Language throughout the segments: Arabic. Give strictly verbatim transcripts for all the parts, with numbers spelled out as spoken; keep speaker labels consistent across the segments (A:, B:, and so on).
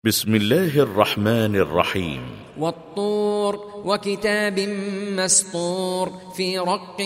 A: بسم الله الرحمن الرحيم.
B: والطور وكتاب مسطور في رق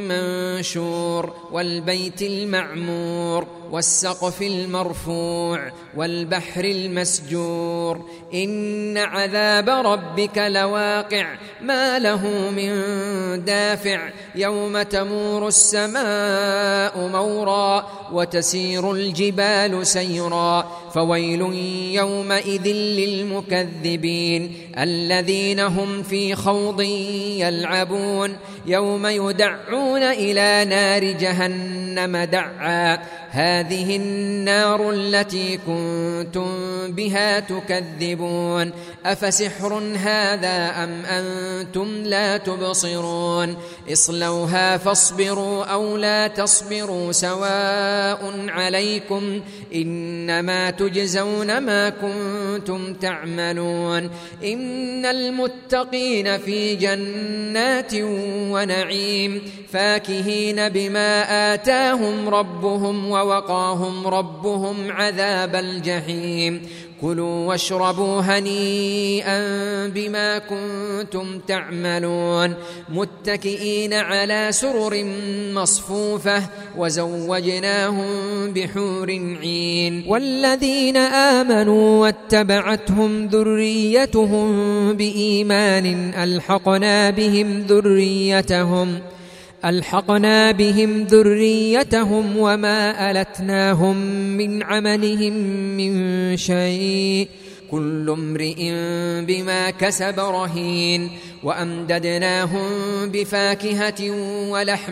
B: منشور والبيت المعمور والسقف المرفوع والبحر المسجور إن عذاب ربك لواقع ما له من دافع يوم تمور السماء مورا وتسير الجبال سيرا فويل يومئذ للمكذبين الذين هم في خوض يلعبون يوم يدعون إلى نار جهنم دعا هذه النار التي كنتم بها تكذبون أفسحر هذا أم أنتم لا تبصرون اصلوها فاصبروا أو لا تصبروا سواء عليكم إنما تجزون ما كنتم تعملون إن المتقين في جنات ونعيم فاكهين بما آتاهم ربهم ووقاهم ربهم عذاب الجحيم كلوا واشربوا هنيئا بما كنتم تعملون متكئين على سرر مصفوفة وزوجناهم بحور عين والذين آمنوا واتبعتهم ذريتهم بإيمان ألحقنا بهم ذريتهم ألحقنا بهم ذريتهم وما ألتناهم من عملهم من شيء كل امرئ بما كسب رهين وأمددناهم بفاكهة ولحم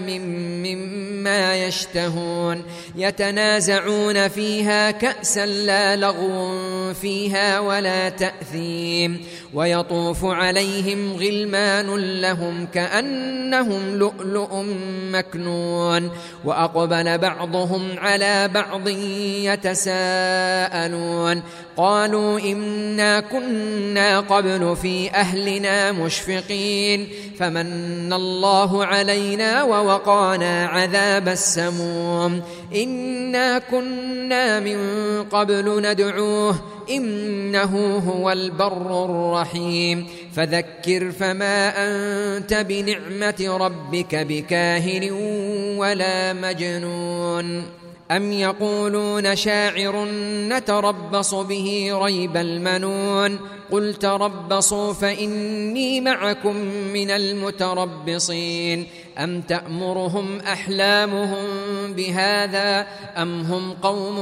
B: مما يشتهون يتنازعون فيها كأسا لا لغو فيها ولا تأثيم ويطوف عليهم غلمان لهم كأنهم لؤلؤ مكنون وأقبل بعضهم على بعض يتساءلون قالوا إنا كنا قبل في أهلنا مشفقين فمن الله علينا ووقانا عذاب السموم إنا كنا من قبل ندعوه إنه هو البر الرحيم فذكر فما أنت بنعمة ربك بكاهن ولا مجنون أم يقولون شاعر نتربص به ريب المنون قل تربصوا فإني معكم من المتربصين أم تأمرهم أحلامهم بهذا أم هم قوم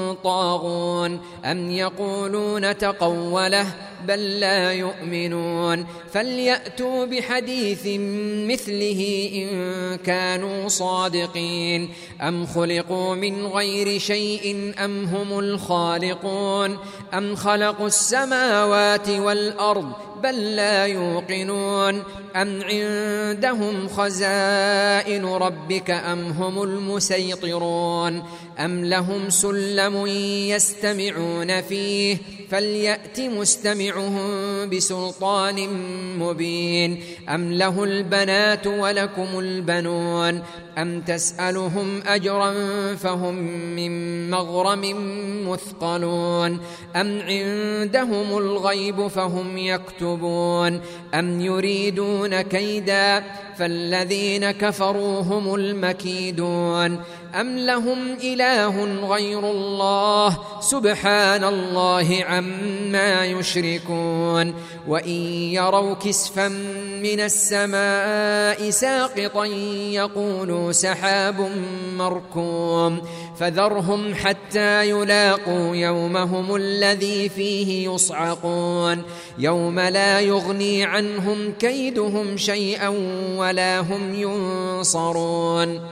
B: طاغون أم يقولون تقوله بل لا يؤمنون فليأتوا بحديث مثله إن كانوا صادقين أم خلقوا من غير شيء أم هم الخالقون أم خلقوا السماوات والأرض بل لا يوقنون أم عندهم خزائن ربك أم هم المسيطرون أم لهم سلم يستمعون فيه فليأت مستمعهم بسلطان مبين أم له البنات ولكم البنون أم تسألهم أجرا فهم من مغرم مثقلون أم عندهم الغيب فهم يكتبون أم يريدون كيدا فالذين كفروا هم المكيدون أم لهم إله غير الله سبحان الله عما يشركون وإن يروا كسفا من السماء ساقطا يقولوا سحاب مركوم فذرهم حتى يلاقوا يومهم الذي فيه يصعقون يوم لا يغني عنهم كيدهم شيئا ولا هم ينصرون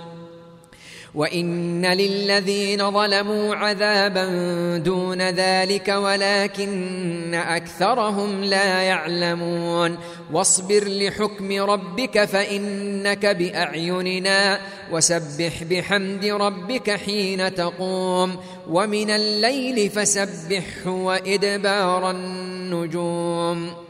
B: وإن للذين ظلموا عذابا دون ذلك ولكن أكثرهم لا يعلمون واصبر لحكم ربك فإنك بأعيننا وسبح بحمد ربك حين تقوم ومن الليل فسبحه وإدبار النجوم